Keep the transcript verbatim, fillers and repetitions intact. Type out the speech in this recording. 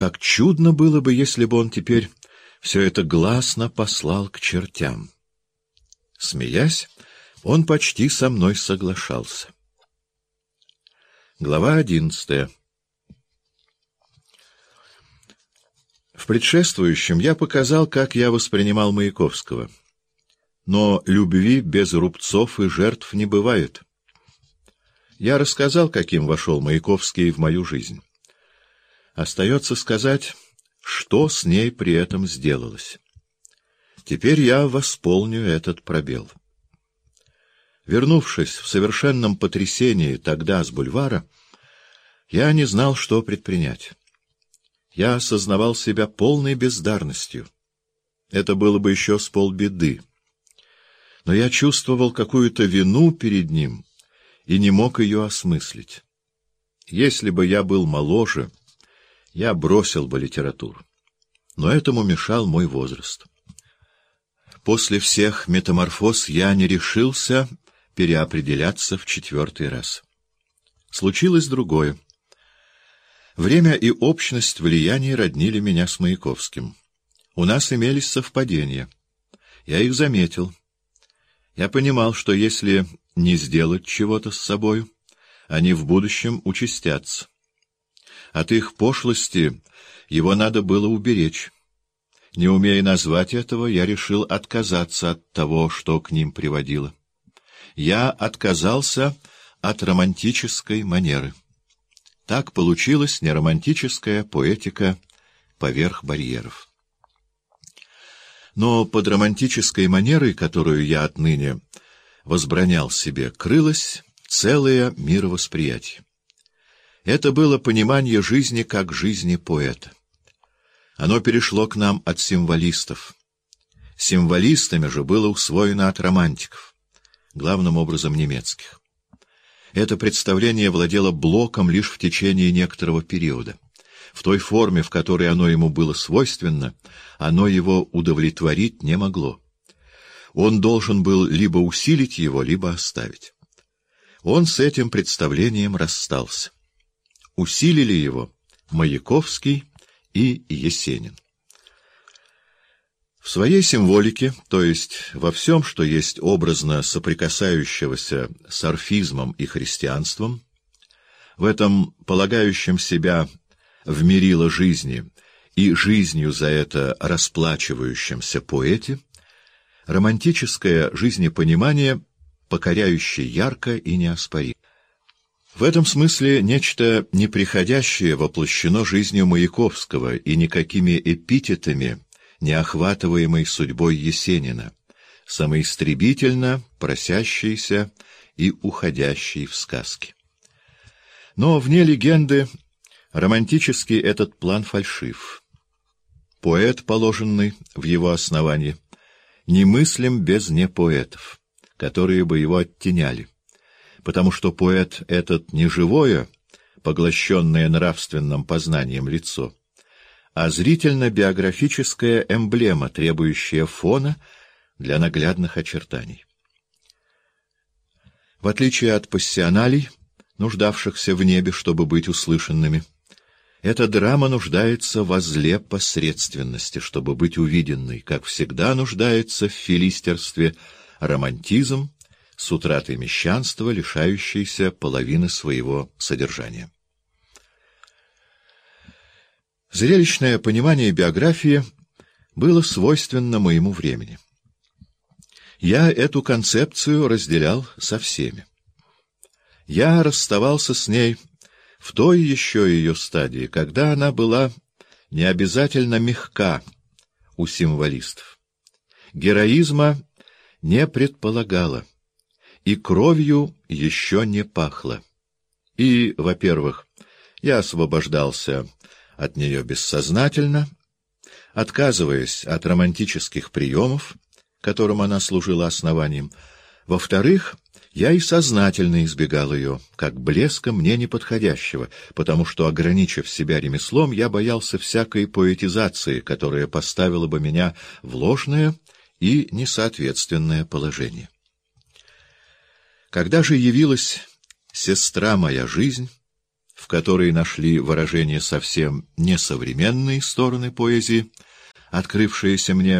Как чудно было бы, если бы он теперь все это гласно послал к чертям. Смеясь, он почти со мной соглашался. Глава одиннадцатая. В предшествующем я показал, как я воспринимал Маяковского. Но любви без рубцов и жертв не бывает. Я рассказал, каким вошел Маяковский в мою жизнь. Остается сказать, что с ней при этом сделалось. Теперь я восполню этот пробел. Вернувшись в совершенном потрясении тогда с бульвара, я не знал, что предпринять. Я осознавал себя полной бездарностью. Это было бы еще с полбеды. Но я чувствовал какую-то вину перед ним и не мог ее осмыслить. Если бы я был моложе, я бросил бы литературу. Но этому мешал мой возраст. После всех метаморфоз я не решился переопределяться в четвертый раз. Случилось другое. Время и общность влияния роднили меня с Маяковским. У нас имелись совпадения. Я их заметил. Я понимал, что если не сделать чего-то с собою, они в будущем участятся. От их пошлости его надо было уберечь. Не умея назвать этого, я решил отказаться от того, что к ним приводило. Я отказался от романтической манеры. Так получилась неромантическая поэтика поверх барьеров. Но под романтической манерой, которую я отныне возбранял себе, крылось целое мировосприятие. Это было понимание жизни как жизни поэта. Оно перешло к нам от символистов. Символистами же было усвоено от романтиков, главным образом немецких. Это представление владело Блоком лишь в течение некоторого периода. В той форме, в которой оно ему было свойственно, оно его удовлетворить не могло. Он должен был либо усилить его, либо оставить. Он с этим представлением расстался. Усилили его Маяковский и Есенин. В своей символике, то есть во всем, что есть образно соприкасающегося с орфизмом и христианством, в этом полагающем себя в мерило жизни и жизнью за это расплачивающемся поэте, романтическое жизнепонимание, покоряющее ярко и неоспоримо. В этом смысле нечто неприходящее воплощено жизнью Маяковского и никакими эпитетами, не охватываемой судьбой Есенина, самоистребительно просящийся и уходящий в сказки. Но вне легенды романтический этот план фальшив. Поэт, положенный в его основании, немыслим без непоэтов, которые бы его оттеняли, потому что поэт этот не живое, поглощенное нравственным познанием лицо, а зрительно-биографическая эмблема, требующая фона для наглядных очертаний. В отличие от пассионалей, нуждавшихся в небе, чтобы быть услышанными, эта драма нуждается во зле посредственности, чтобы быть увиденной, как всегда нуждается в филистерстве романтизм с утратой мещанства, лишающейся половины своего содержания. Зрелищное понимание биографии было свойственно моему времени. Я эту концепцию разделял со всеми. Я расставался с ней в той еще ее стадии, когда она была не обязательно мягка у символистов. Героизма не предполагала, и кровью еще не пахло. И, во-первых, я освобождался от нее бессознательно, отказываясь от романтических приемов, которым она служила основанием. Во-вторых, я и сознательно избегал ее, как блеска мне неподходящего, потому что, ограничив себя ремеслом, я боялся всякой поэтизации, которая поставила бы меня в ложное и несоответственное положение. Когда же явилась сестра моя жизнь, в которой нашли выражение совсем несовременные стороны поэзии, открывшиеся мне